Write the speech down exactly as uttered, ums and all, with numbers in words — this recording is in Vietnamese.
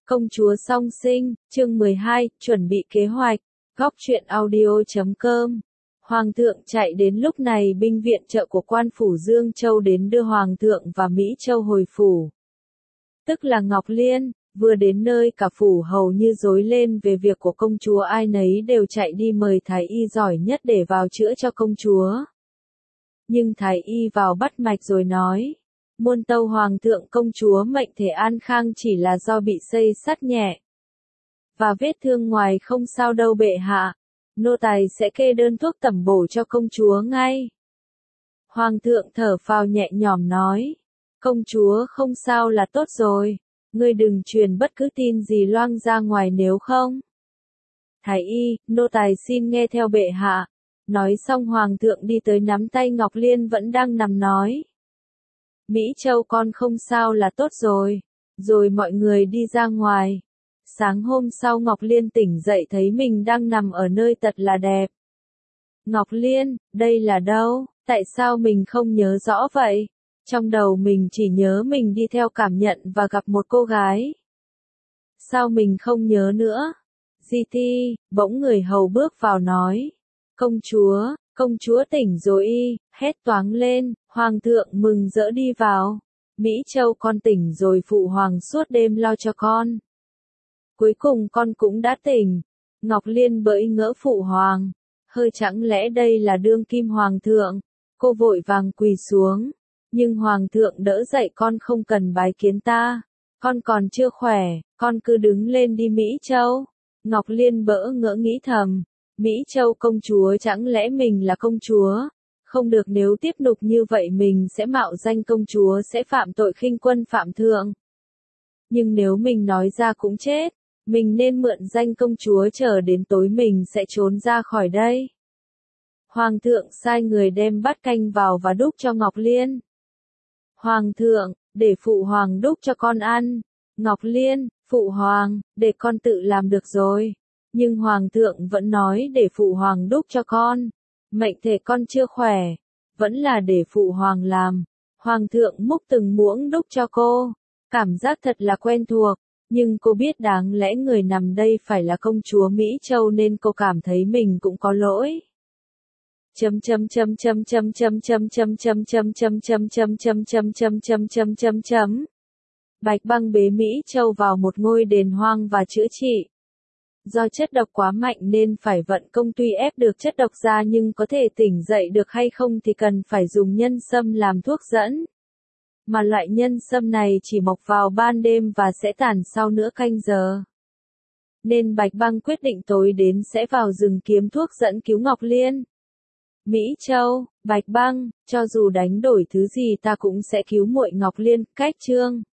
Công chúa song sinh, chương mười hai, chuẩn bị kế hoạch, góc truyện audio chấm com. Hoàng thượng chạy đến lúc này binh viện trợ của quan phủ Dương Châu đến đưa Hoàng thượng và Mỹ Châu hồi phủ. Tức là Ngọc Liên, vừa đến nơi cả phủ hầu như rối lên về việc của công chúa, ai nấy đều chạy đi mời thái y giỏi nhất để vào chữa cho công chúa. Nhưng thái y vào bắt mạch rồi nói, muôn tâu Hoàng thượng công chúa mệnh thể an khang chỉ là do bị xây sắt nhẹ. Và vết thương ngoài không sao đâu bệ hạ, nô tài sẽ kê đơn thuốc tẩm bổ cho công chúa ngay. Hoàng thượng thở phào nhẹ nhõm nói, công chúa không sao là tốt rồi, ngươi đừng truyền bất cứ tin gì loang ra ngoài nếu không. Thái y, nô tài xin nghe theo bệ hạ. Nói xong Hoàng thượng đi tới nắm tay Ngọc Liên vẫn đang nằm nói. Mỹ Châu con không sao là tốt rồi. Rồi mọi người đi ra ngoài. Sáng hôm sau Ngọc Liên tỉnh dậy thấy mình đang nằm ở nơi thật là đẹp. Ngọc Liên, đây là đâu? Tại sao mình không nhớ rõ vậy? Trong đầu mình chỉ nhớ mình đi theo cảm nhận và gặp một cô gái. Sao mình không nhớ nữa? Di Ti, bỗng người hầu bước vào nói. Công chúa, công chúa tỉnh rồi y, hét toáng lên, Hoàng thượng mừng rỡ đi vào. Mỹ Châu con tỉnh rồi, phụ hoàng suốt đêm lo cho con. Cuối cùng con cũng đã tỉnh. Ngọc Liên bỡi ngỡ phụ hoàng. Hơi chẳng lẽ đây là đương kim hoàng thượng? Cô vội vàng quỳ xuống. Nhưng hoàng thượng đỡ dậy, con không cần bái kiến ta. Con còn chưa khỏe, con cứ đứng lên đi Mỹ Châu. Ngọc Liên bỡ ngỡ nghĩ thầm. Mỹ Châu công chúa, chẳng lẽ mình là công chúa? Không được, nếu tiếp tục như vậy mình sẽ mạo danh công chúa, sẽ phạm tội khinh quân phạm thượng. Nhưng nếu mình nói ra cũng chết, mình nên mượn danh công chúa chờ đến tối mình sẽ trốn ra khỏi đây. Hoàng thượng sai người đem bát canh vào và đút cho Ngọc Liên. Hoàng thượng, để phụ hoàng đút cho con ăn. Ngọc Liên, phụ hoàng, để con tự làm được rồi. Nhưng hoàng thượng vẫn nói để phụ hoàng đút cho con. Mệnh thể con chưa khỏe, vẫn là để phụ hoàng làm. Hoàng thượng múc từng muỗng đút cho cô. Cảm giác thật là quen thuộc, nhưng cô biết đáng lẽ người nằm đây phải là công chúa Mỹ Châu nên cô cảm thấy mình cũng có lỗi. Chấm chấm chấm chấm chấm chấm chấm chấm chấm chấm chấm chấm chấm chấm chấm chấm chấm chấm chấm chấm. Bạch Băng bế Mỹ Châu vào một ngôi đền hoang và chữa trị. Do chất độc quá mạnh nên phải vận công, tuy ép được chất độc ra nhưng có thể tỉnh dậy được hay không thì cần phải dùng nhân sâm làm thuốc dẫn. Mà loại nhân sâm này chỉ mọc vào ban đêm và sẽ tàn sau nửa canh giờ. Nên Bạch Băng quyết định tối đến sẽ vào rừng kiếm thuốc dẫn cứu Ngọc Liên. Mỹ Châu, Bạch Băng, cho dù đánh đổi thứ gì ta cũng sẽ cứu muội Ngọc Liên. Cách chương